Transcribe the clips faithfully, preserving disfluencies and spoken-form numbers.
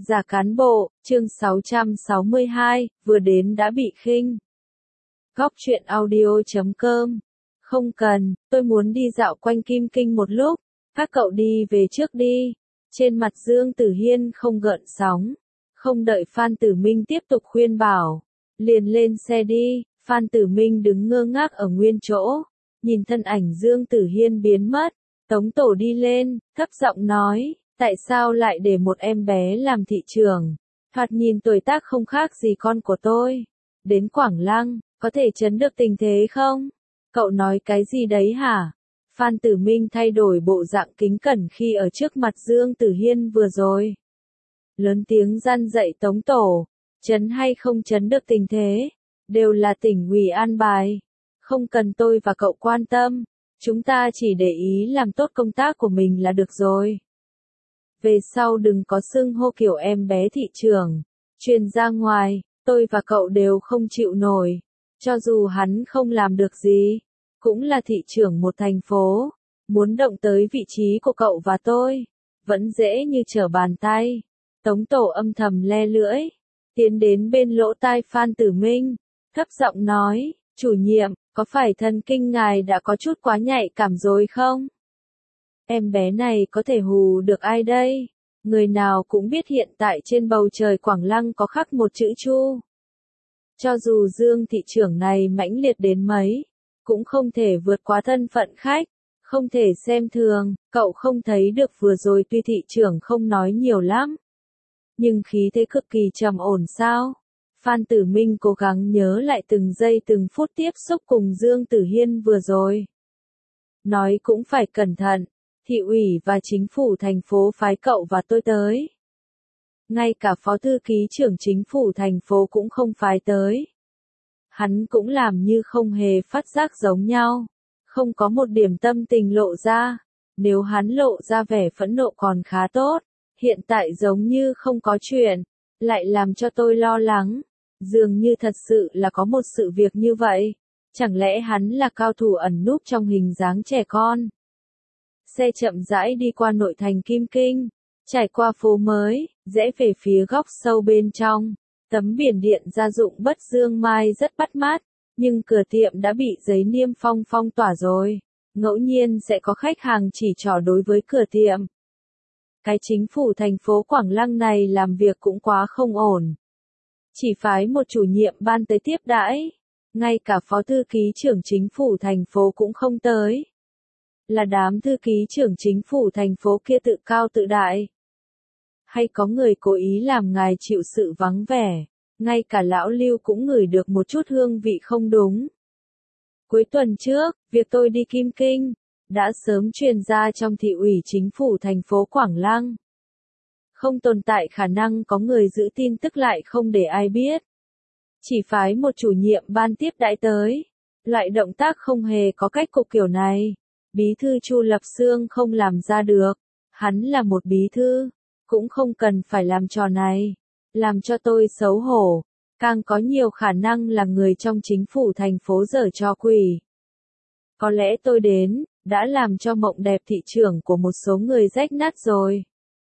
Giả cán bộ, chương sáu trăm sáu mươi hai, vừa đến đã bị khinh. Góc truyện audio chấm com. Không cần, tôi muốn đi dạo quanh Kim Kinh một lúc, các cậu đi về trước đi. Trên mặt Dương Tử Hiên không gợn sóng. Không đợi Phan Tử Minh tiếp tục khuyên bảo. Liền lên xe đi, Phan Tử Minh đứng ngơ ngác ở nguyên chỗ. Nhìn thân ảnh Dương Tử Hiên biến mất. Tống Tổ đi lên, thấp giọng nói, tại sao lại để một em bé làm thị trưởng? Thoạt nhìn tuổi tác không khác gì con của tôi. Đến Quảng Lăng, có thể chấn được tình thế không? Cậu nói cái gì đấy hả? Phan Tử Minh thay đổi bộ dạng kính cẩn khi ở trước mặt Dương Tử Hiên vừa rồi. Lớn tiếng răn dạy Tống Tổ, chấn hay không chấn được tình thế, đều là tỉnh ủy an bài. Không cần tôi và cậu quan tâm, chúng ta chỉ để ý làm tốt công tác của mình là được rồi. Về sau đừng có xưng hô kiểu em bé thị trưởng, truyền ra ngoài, tôi và cậu đều không chịu nổi. Cho dù hắn không làm được gì, cũng là thị trưởng một thành phố, muốn động tới vị trí của cậu và tôi, vẫn dễ như trở bàn tay. Tống Tổ âm thầm le lưỡi, tiến đến bên lỗ tai Phan Tử Minh, thấp giọng nói, chủ nhiệm, có phải thần kinh ngài đã có chút quá nhạy cảm rồi không? Em bé này có thể hù được ai đây? Người nào cũng biết hiện tại trên bầu trời Quảng Lăng có khắc một chữ Chu. Cho dù Dương thị trưởng này mãnh liệt đến mấy, cũng không thể vượt quá thân phận khách, không thể xem thường. Cậu không thấy được vừa rồi tuy thị trưởng không nói nhiều lắm, nhưng khí thế cực kỳ trầm ổn sao? Phan Tử Minh cố gắng nhớ lại từng giây từng phút tiếp xúc cùng Dương Tử Hiên vừa rồi. Nói cũng phải cẩn thận, thị ủy và chính phủ thành phố phái cậu và tôi tới. Ngay cả phó thư ký trưởng chính phủ thành phố cũng không phái tới. Hắn cũng làm như không hề phát giác giống nhau, không có một điểm tâm tình lộ ra. Nếu hắn lộ ra vẻ phẫn nộ còn khá tốt, hiện tại giống như không có chuyện, lại làm cho tôi lo lắng. Dường như thật sự là có một sự việc như vậy. Chẳng lẽ hắn là cao thủ ẩn núp trong hình dáng trẻ con? Xe chậm rãi đi qua nội thành Kim Kinh, trải qua phố mới, rẽ về phía góc sâu bên trong. Tấm biển điện gia dụng Bất Dương Mai rất bắt mắt, nhưng cửa tiệm đã bị giấy niêm phong phong tỏa rồi. Ngẫu nhiên sẽ có khách hàng chỉ trỏ đối với cửa tiệm. Cái chính phủ thành phố Quảng Lăng này làm việc cũng quá không ổn. Chỉ phái một chủ nhiệm ban tới tiếp đãi, ngay cả phó thư ký trưởng chính phủ thành phố cũng không tới. Là đám thư ký trưởng chính phủ thành phố kia tự cao tự đại? Hay có người cố ý làm ngài chịu sự vắng vẻ, ngay cả lão Lưu cũng ngửi được một chút hương vị không đúng. Cuối tuần trước, việc tôi đi Kim Kinh, đã sớm truyền ra trong thị ủy chính phủ thành phố Quảng Lăng. Không tồn tại khả năng có người giữ tin tức lại không để ai biết. Chỉ phái một chủ nhiệm ban tiếp đãi tới. Loại động tác không hề có cách cục kiểu này. Bí thư Chu Lập Xương không làm ra được. Hắn là một bí thư, cũng không cần phải làm trò này. Làm cho tôi xấu hổ. Càng có nhiều khả năng là người trong chính phủ thành phố giở trò quỷ. Có lẽ tôi đến, đã làm cho mộng đẹp thị trưởng của một số người rách nát rồi.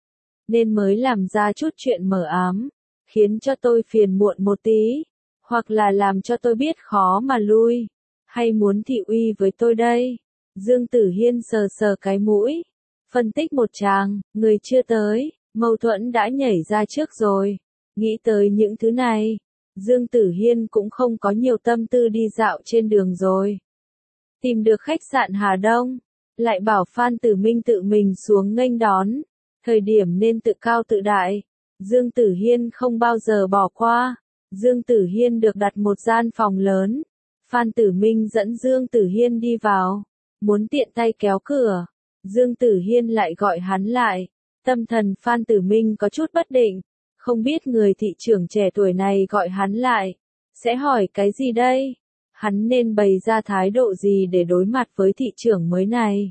Nên mới làm ra chút chuyện mờ ám, khiến cho tôi phiền muộn một tí, hoặc là làm cho tôi biết khó mà lui, hay muốn thị uy với tôi đây. Dương Tử Hiên sờ sờ cái mũi, phân tích một tràng, người chưa tới, mâu thuẫn đã nhảy ra trước rồi. Nghĩ tới những thứ này, Dương Tử Hiên cũng không có nhiều tâm tư đi dạo trên đường rồi. Tìm được khách sạn Hà Đông, lại bảo Phan Tử Minh tự mình xuống nghênh đón. Thời điểm nên tự cao tự đại, Dương Tử Hiên không bao giờ bỏ qua. Dương Tử Hiên được đặt một gian phòng lớn. Phan Tử Minh dẫn Dương Tử Hiên đi vào, muốn tiện tay kéo cửa. Dương Tử Hiên lại gọi hắn lại. Tâm thần Phan Tử Minh có chút bất định, không biết người thị trưởng trẻ tuổi này gọi hắn lại, sẽ hỏi cái gì đây? Hắn nên bày ra thái độ gì để đối mặt với thị trưởng mới này?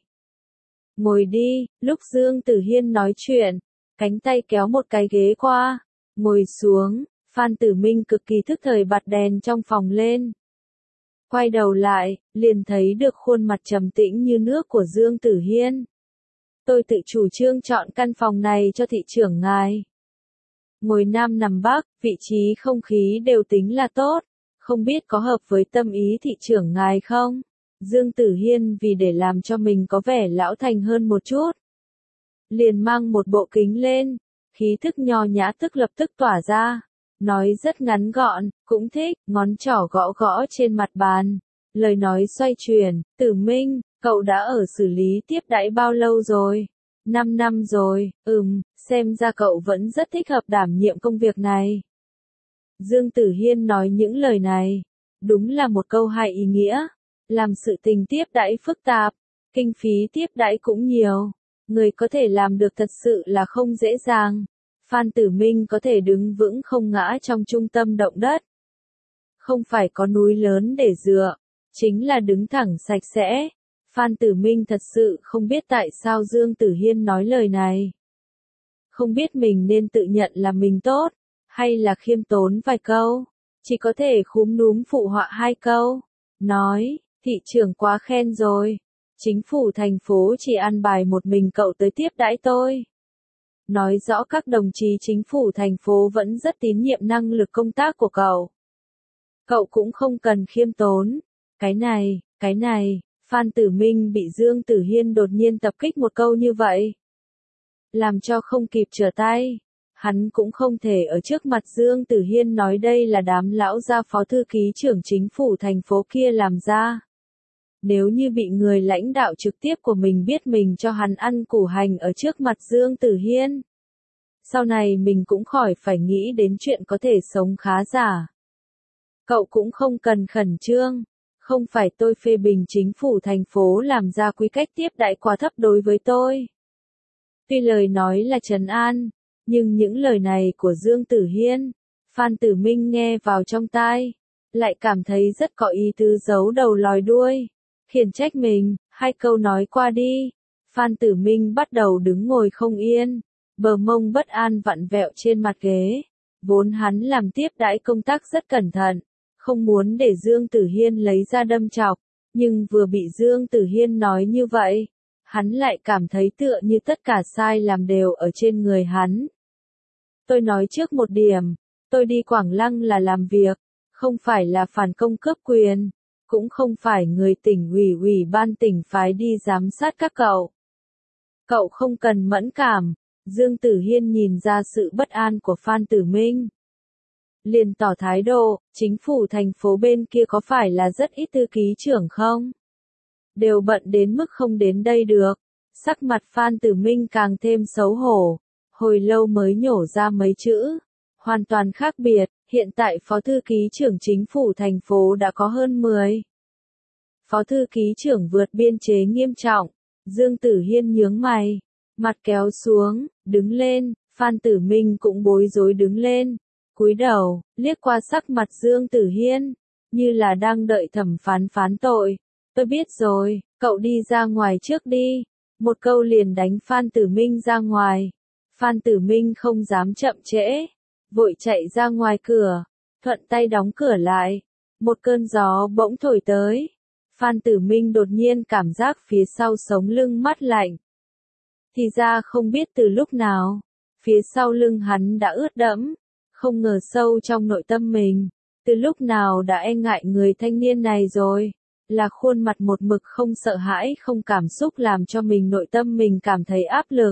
Ngồi đi, lúc Dương Tử Hiên nói chuyện, cánh tay kéo một cái ghế qua, ngồi xuống. Phan Tử Minh cực kỳ thức thời bật đèn trong phòng lên. Quay đầu lại, liền thấy được khuôn mặt trầm tĩnh như nước của Dương Tử Hiên. Tôi tự chủ trương chọn căn phòng này cho thị trưởng ngài. ngồi nam nằm bắc, vị trí không khí đều tính là tốt, không biết có hợp với tâm ý thị trưởng ngài không? Dương Tử Hiên vì để làm cho mình có vẻ lão thành hơn một chút, liền mang một bộ kính lên, khí thức nho nhã tức lập tức tỏa ra, nói rất ngắn gọn, cũng thích, ngón trỏ gõ gõ trên mặt bàn, lời nói xoay chuyển, Tử Minh, cậu đã ở xử lý tiếp đãi bao lâu rồi? Năm năm rồi, ừm, xem ra cậu vẫn rất thích hợp đảm nhiệm công việc này. Dương Tử Hiên nói những lời này, đúng là một câu hay ý nghĩa, làm sự tình tiếp đãi phức tạp, kinh phí tiếp đãi cũng nhiều, người có thể làm được thật sự là không dễ dàng. Phan Tử Minh có thể đứng vững không ngã trong trung tâm động đất. Không phải có núi lớn để dựa, chính là đứng thẳng sạch sẽ. Phan Tử Minh thật sự không biết tại sao Dương Tử Hiên nói lời này. Không biết mình nên tự nhận là mình tốt, hay là khiêm tốn vài câu, chỉ có thể khúm núm phụ họa hai câu. Nói, thị trưởng quá khen rồi, chính phủ thành phố chỉ ăn bài một mình cậu tới tiếp đãi tôi. Nói rõ các đồng chí chính phủ thành phố vẫn rất tín nhiệm năng lực công tác của cậu. Cậu cũng không cần khiêm tốn. Cái này, cái này, Phan Tử Minh bị Dương Tử Hiên đột nhiên tập kích một câu như vậy. Làm cho không kịp trở tay. Hắn cũng không thể ở trước mặt Dương Tử Hiên nói đây là đám lão gia phó thư ký trưởng chính phủ thành phố kia làm ra. Nếu như bị người lãnh đạo trực tiếp của mình biết mình cho hắn ăn củ hành ở trước mặt Dương Tử Hiên, sau này mình cũng khỏi phải nghĩ đến chuyện có thể sống khá giả. Cậu cũng không cần khẩn trương, không phải tôi phê bình chính phủ thành phố làm ra quy cách tiếp đãi quá thấp đối với tôi. Tuy lời nói là trấn an, nhưng những lời này của Dương Tử Hiên, Phan Tử Minh nghe vào trong tai, lại cảm thấy rất có ý tứ giấu đầu lòi đuôi, khiển trách mình. Hai câu nói qua đi, Phan Tử Minh bắt đầu đứng ngồi không yên, bờ mông bất an vặn vẹo trên mặt ghế. Vốn hắn làm tiếp đãi công tác rất cẩn thận, không muốn để Dương Tử Hiên lấy ra đâm chọc, nhưng vừa bị Dương Tử Hiên nói như vậy, hắn lại cảm thấy tựa như tất cả sai làm đều ở trên người hắn. Tôi nói trước một điểm, tôi đi Quảng Lăng là làm việc, không phải là phản công cướp quyền, cũng không phải người tỉnh ủy ủy ban tỉnh phái đi giám sát các cậu. Cậu không cần mẫn cảm. Dương Tử Hiên nhìn ra sự bất an của Phan Tử Minh, liền tỏ thái độ, chính phủ thành phố bên kia có phải là rất ít thư ký trưởng không? Đều bận đến mức không đến đây được. Sắc mặt Phan Tử Minh càng thêm xấu hổ, hồi lâu mới nhổ ra mấy chữ, hoàn toàn khác biệt, hiện tại phó thư ký trưởng chính phủ thành phố đã có hơn mười. Phó thư ký trưởng vượt biên chế nghiêm trọng, Dương Tử Hiên nhướng mày, mặt kéo xuống, đứng lên, Phan Tử Minh cũng bối rối đứng lên, cúi đầu, liếc qua sắc mặt Dương Tử Hiên, như là đang đợi thẩm phán phán tội. Tôi biết rồi, cậu đi ra ngoài trước đi. Một câu liền đánh Phan Tử Minh ra ngoài. Phan Tử Minh không dám chậm trễ, vội chạy ra ngoài cửa, thuận tay đóng cửa lại. Một cơn gió bỗng thổi tới. Phan Tử Minh đột nhiên cảm giác phía sau sống lưng mát lạnh. Thì ra không biết từ lúc nào, phía sau lưng hắn đã ướt đẫm, không ngờ sâu trong nội tâm mình, từ lúc nào đã e ngại người thanh niên này rồi, là khuôn mặt một mực không sợ hãi không cảm xúc làm cho mình nội tâm mình cảm thấy áp lực.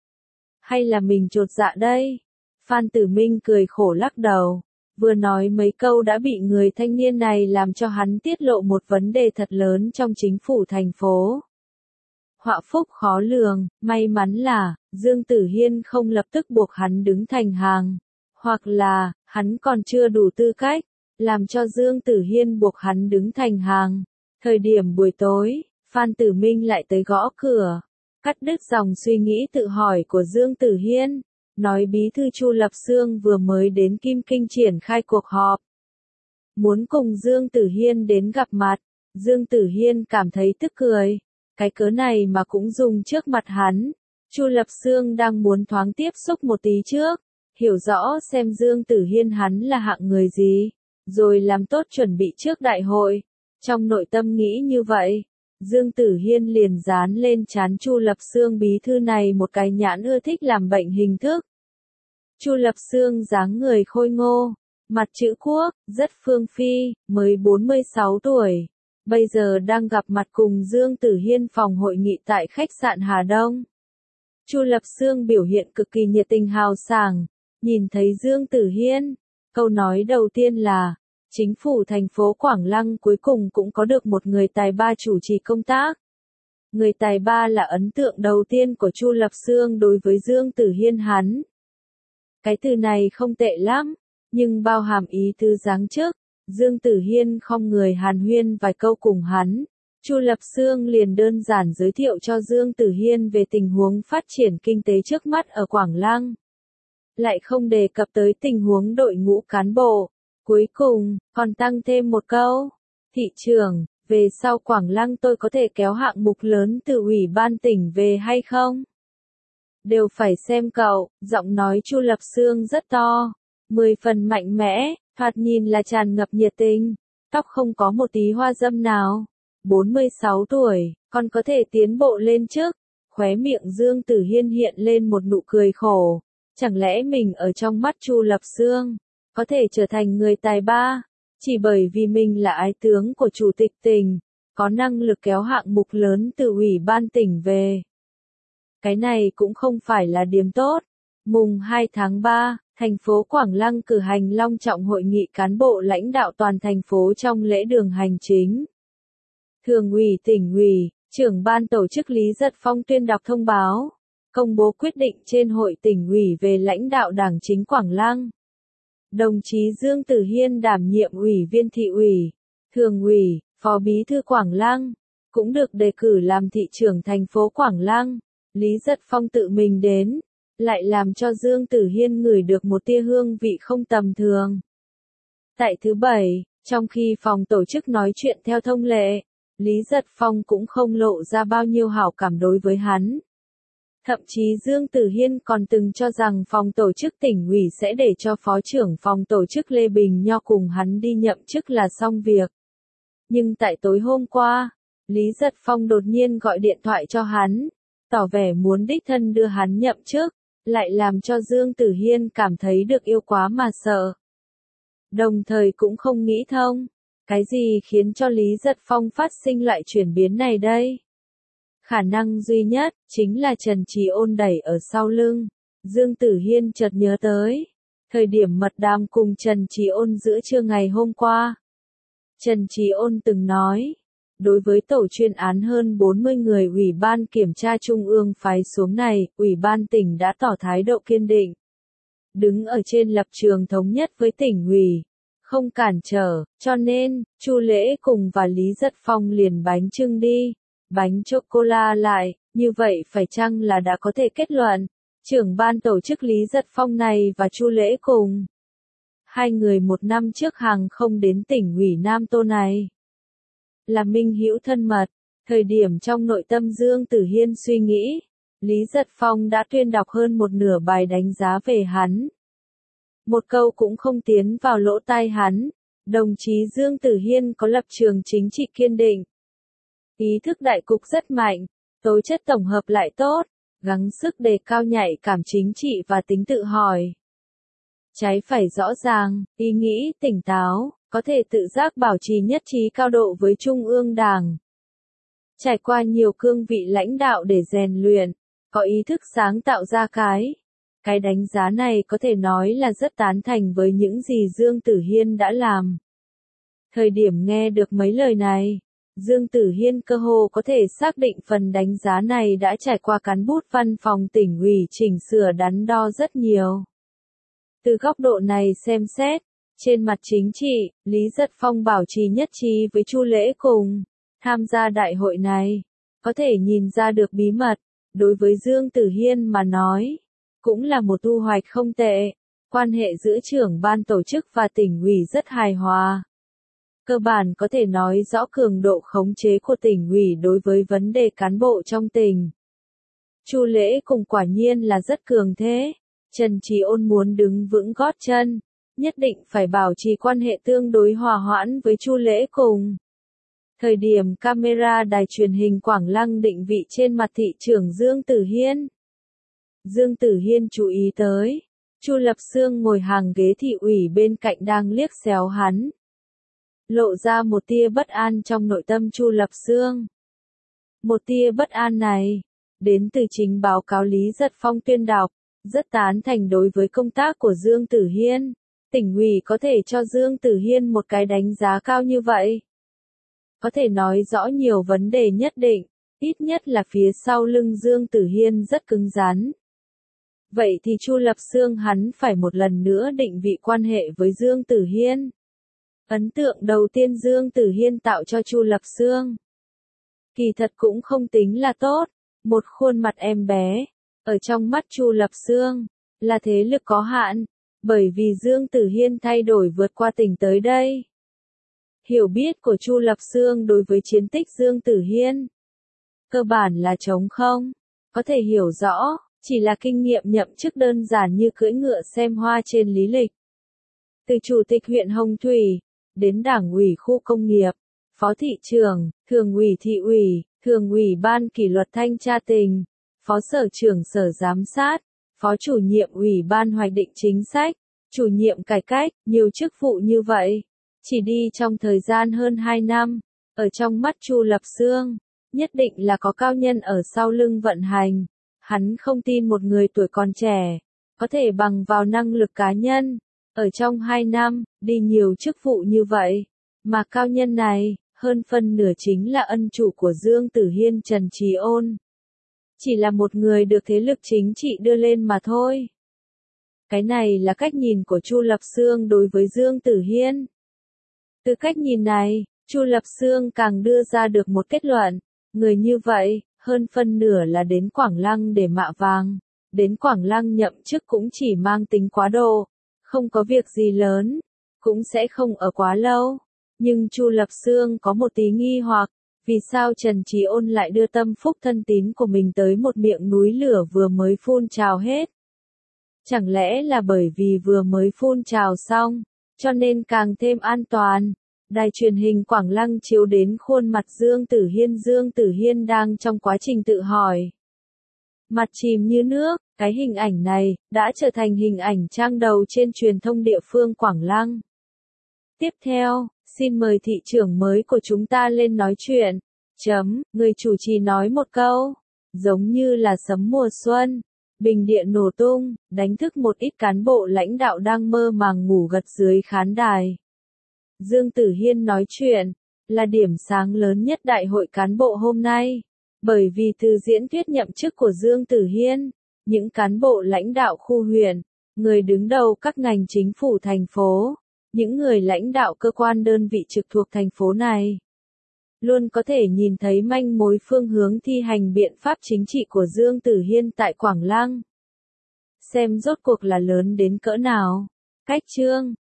Hay là mình chột dạ đây? Phan Tử Minh cười khổ lắc đầu, vừa nói mấy câu đã bị người thanh niên này làm cho hắn tiết lộ một vấn đề thật lớn trong chính phủ thành phố. Họa phúc khó lường, may mắn là, Dương Tử Hiên không lập tức buộc hắn đứng thành hàng, hoặc là, hắn còn chưa đủ tư cách, làm cho Dương Tử Hiên buộc hắn đứng thành hàng. Thời điểm buổi tối, Phan Tử Minh lại tới gõ cửa, cắt đứt dòng suy nghĩ tự hỏi của Dương Tử Hiên, nói bí thư Chu Lập Xương vừa mới đến Kim Kinh triển khai cuộc họp. Muốn cùng Dương Tử Hiên đến gặp mặt, Dương Tử Hiên cảm thấy tức cười, cái cớ này mà cũng dùng trước mặt hắn. Chu Lập Xương đang muốn thoáng tiếp xúc một tí trước, hiểu rõ xem Dương Tử Hiên hắn là hạng người gì, rồi làm tốt chuẩn bị trước đại hội. Trong nội tâm nghĩ như vậy, Dương Tử Hiên liền dán lên trán Chu Lập Xương bí thư này một cái nhãn ưa thích làm bệnh hình thức. Chu Lập Xương dáng người khôi ngô, mặt chữ quốc, rất phương phi, mới bốn mươi sáu tuổi. Bây giờ đang gặp mặt cùng Dương Tử Hiên phòng hội nghị tại khách sạn Hà Đông. Chu Lập Xương biểu hiện cực kỳ nhiệt tình hào sảng, nhìn thấy Dương Tử Hiên, câu nói đầu tiên là, chính phủ thành phố Quảng Lăng cuối cùng cũng có được một người tài ba chủ trì công tác. Người tài ba là ấn tượng đầu tiên của Chu Lập Xương đối với Dương Tử Hiên hắn. Cái từ này không tệ lắm, nhưng bao hàm ý tứ giáng chức. Dương Tử Hiên không người hàn huyên vài câu cùng hắn. Chu Lập Xương liền đơn giản giới thiệu cho Dương Tử Hiên về tình huống phát triển kinh tế trước mắt ở Quảng Lăng. Lại không đề cập tới tình huống đội ngũ cán bộ. Cuối cùng, còn tăng thêm một câu. Thị trưởng, về sau Quảng Lăng tôi có thể kéo hạng mục lớn từ ủy ban tỉnh về hay không? Đều phải xem cậu, giọng nói Chu Lập Xương rất to, mười phần mạnh mẽ, thoạt nhìn là tràn ngập nhiệt tình, tóc không có một tí hoa dâm nào. bốn mươi sáu tuổi, còn có thể tiến bộ lên trước. Khóe miệng Dương Tử Hiên hiện lên một nụ cười khổ. Chẳng lẽ mình ở trong mắt Chu Lập Xương, có thể trở thành người tài ba, chỉ bởi vì mình là ái tướng của chủ tịch tỉnh, có năng lực kéo hạng mục lớn từ ủy ban tỉnh về. Cái này cũng không phải là điểm tốt. Mùng hai tháng ba, thành phố Quảng Lăng cử hành long trọng hội nghị cán bộ lãnh đạo toàn thành phố trong lễ đường hành chính. Thường ủy tỉnh ủy, trưởng ban tổ chức Lý Giật Phong tuyên đọc thông báo, công bố quyết định trên hội tỉnh ủy về lãnh đạo Đảng chính Quảng Lăng. Đồng chí Dương Tử Hiên đảm nhiệm ủy viên thị ủy, thường ủy, phó bí thư Quảng Lăng, cũng được đề cử làm thị trưởng thành phố Quảng Lăng. Lý Giật Phong tự mình đến, lại làm cho Dương Tử Hiên ngửi được một tia hương vị không tầm thường. Tại thứ bảy, trong khi phòng tổ chức nói chuyện theo thông lệ, Lý Giật Phong cũng không lộ ra bao nhiêu hảo cảm đối với hắn. Thậm chí Dương Tử Hiên còn từng cho rằng phòng tổ chức tỉnh ủy sẽ để cho phó trưởng phòng tổ chức Lê Bình Nho cùng hắn đi nhậm chức là xong việc. Nhưng tại tối hôm qua, Lý Giật Phong đột nhiên gọi điện thoại cho hắn, tỏ vẻ muốn đích thân đưa hắn nhậm chức, lại làm cho Dương Tử Hiên cảm thấy được yêu quá mà sợ. Đồng thời cũng không nghĩ thông, cái gì khiến cho Lý Giật Phong phát sinh loại chuyển biến này đây? Khả năng duy nhất, chính là Trần Trí Ôn đẩy ở sau lưng. Dương Tử Hiên chợt nhớ tới, thời điểm mật đàm cùng Trần Trí Ôn giữa trưa ngày hôm qua. Trần Trí Ôn từng nói, đối với tổ chuyên án hơn bốn mươi người Ủy ban Kiểm tra Trung ương phái xuống này, Ủy ban tỉnh đã tỏ thái độ kiên định. Đứng ở trên lập trường thống nhất với tỉnh ủy, không cản trở, cho nên, Chu Lễ cùng và Lý Giật Phong liền bánh trưng đi, bánh chocola lại, như vậy phải chăng là đã có thể kết luận, trưởng ban tổ chức Lý Giật Phong này và Chu Lễ cùng. Hai người một năm trước hàng không đến tỉnh ủy Nam Tô này. Là minh hữu thân mật, thời điểm trong nội tâm Dương Tử Hiên suy nghĩ, Lý Giật Phong đã tuyên đọc hơn một nửa bài đánh giá về hắn. Một câu cũng không tiến vào lỗ tai hắn, đồng chí Dương Tử Hiên có lập trường chính trị kiên định. Ý thức đại cục rất mạnh, tố chất tổng hợp lại tốt, gắng sức đề cao nhạy cảm chính trị và tính tự hỏi. Trái phải rõ ràng, ý nghĩ tỉnh táo, có thể tự giác bảo trì nhất trí cao độ với Trung ương Đảng. Trải qua nhiều cương vị lãnh đạo để rèn luyện, có ý thức sáng tạo ra cái. Cái đánh giá này có thể nói là rất tán thành với những gì Dương Tử Hiên đã làm. Thời điểm nghe được mấy lời này, Dương Tử Hiên cơ hồ có thể xác định phần đánh giá này đã trải qua cán bút văn phòng tỉnh ủy chỉnh sửa đắn đo rất nhiều. Từ góc độ này xem xét, trên mặt chính trị, Lý Giật Phong bảo trì nhất trí với Chu Lễ cùng tham gia đại hội này, có thể nhìn ra được bí mật, đối với Dương Tử Hiên mà nói, cũng là một thu hoạch không tệ, quan hệ giữa trưởng ban tổ chức và tỉnh ủy rất hài hòa. Cơ bản có thể nói rõ cường độ khống chế của tỉnh ủy đối với vấn đề cán bộ trong tỉnh. Chu Lễ cùng quả nhiên là rất cường thế, Trần Trí Ôn muốn đứng vững gót chân, nhất định phải bảo trì quan hệ tương đối hòa hoãn với Chu Lễ cùng. Thời điểm camera đài truyền hình Quảng Lăng định vị trên mặt thị trưởng Dương Tử Hiên. Dương Tử Hiên chú ý tới, Chu Lập Xương ngồi hàng ghế thị ủy bên cạnh đang liếc xéo hắn. Lộ ra một tia bất an trong nội tâm Chu Lập Xương. Một tia bất an này, đến từ chính báo cáo Lý Giật Phong tuyên đọc, rất tán thành đối với công tác của Dương Tử Hiên. Tỉnh ủy có thể cho Dương Tử Hiên một cái đánh giá cao như vậy. Có thể nói rõ nhiều vấn đề nhất định, ít nhất là phía sau lưng Dương Tử Hiên rất cứng rắn. Vậy thì Chu Lập Xương hắn phải một lần nữa định vị quan hệ với Dương Tử Hiên. Ấn tượng đầu tiên Dương Tử Hiên tạo cho Chu Lập Xương, kỳ thật cũng không tính là tốt, một khuôn mặt em bé, ở trong mắt Chu Lập Xương, là thế lực có hạn, bởi vì Dương Tử Hiên thay đổi vượt qua tỉnh tới đây. Hiểu biết của Chu Lập Xương đối với chiến tích Dương Tử Hiên, cơ bản là trống không, có thể hiểu rõ, chỉ là kinh nghiệm nhậm chức đơn giản như cưỡi ngựa xem hoa trên lý lịch. Từ chủ tịch huyện Hồng Thủy, đến đảng ủy khu công nghiệp, phó thị trưởng, thường ủy thị ủy, thường ủy ban kỷ luật thanh tra tỉnh, phó sở trưởng sở giám sát, phó chủ nhiệm ủy ban hoạch định chính sách, chủ nhiệm cải cách, nhiều chức vụ như vậy. Chỉ đi trong thời gian hơn hai năm, ở trong mắt Chu Lập Xương, nhất định là có cao nhân ở sau lưng vận hành. Hắn không tin một người tuổi còn trẻ, có thể bằng vào năng lực cá nhân, ở trong hai năm, đi nhiều chức vụ như vậy. Mà cao nhân này, hơn phân nửa chính là ân chủ của Dương Tử Hiên Trần Trí Ôn. Chỉ là một người được thế lực chính trị đưa lên mà thôi. Cái này là cách nhìn của Chu Lập Xương đối với Dương Tử Hiên. Từ cách nhìn này, Chu Lập Xương càng đưa ra được một kết luận, người như vậy, hơn phân nửa là đến Quảng Lăng để mạ vàng, đến Quảng Lăng nhậm chức cũng chỉ mang tính quá độ, không có việc gì lớn, cũng sẽ không ở quá lâu. Nhưng Chu Lập Xương có một tí nghi hoặc, vì sao Trần Trí Ôn lại đưa tâm phúc thân tín của mình tới một miệng núi lửa vừa mới phun trào hết? Chẳng lẽ là bởi vì vừa mới phun trào xong, cho nên càng thêm an toàn? Đài truyền hình Quảng Lăng chiếu đến khuôn mặt Dương Tử Hiên. Dương Tử Hiên đang trong quá trình tự hỏi. Mặt chìm như nước, cái hình ảnh này, đã trở thành hình ảnh trang đầu trên truyền thông địa phương Quảng Lăng. Tiếp theo, xin mời thị trưởng mới của chúng ta lên nói chuyện. Chấm, người chủ trì nói một câu, giống như là sấm mùa xuân, bình điện nổ tung, đánh thức một ít cán bộ lãnh đạo đang mơ màng ngủ gật dưới khán đài. Dương Tử Hiên nói chuyện, là điểm sáng lớn nhất đại hội cán bộ hôm nay, bởi vì từ diễn thuyết nhậm chức của Dương Tử Hiên, những cán bộ lãnh đạo khu huyện, người đứng đầu các ngành chính phủ thành phố, những người lãnh đạo cơ quan đơn vị trực thuộc thành phố này, luôn có thể nhìn thấy manh mối phương hướng thi hành biện pháp chính trị của Dương Tử Hiên tại Quảng Lăng. Xem rốt cuộc là lớn đến cỡ nào. Cách chương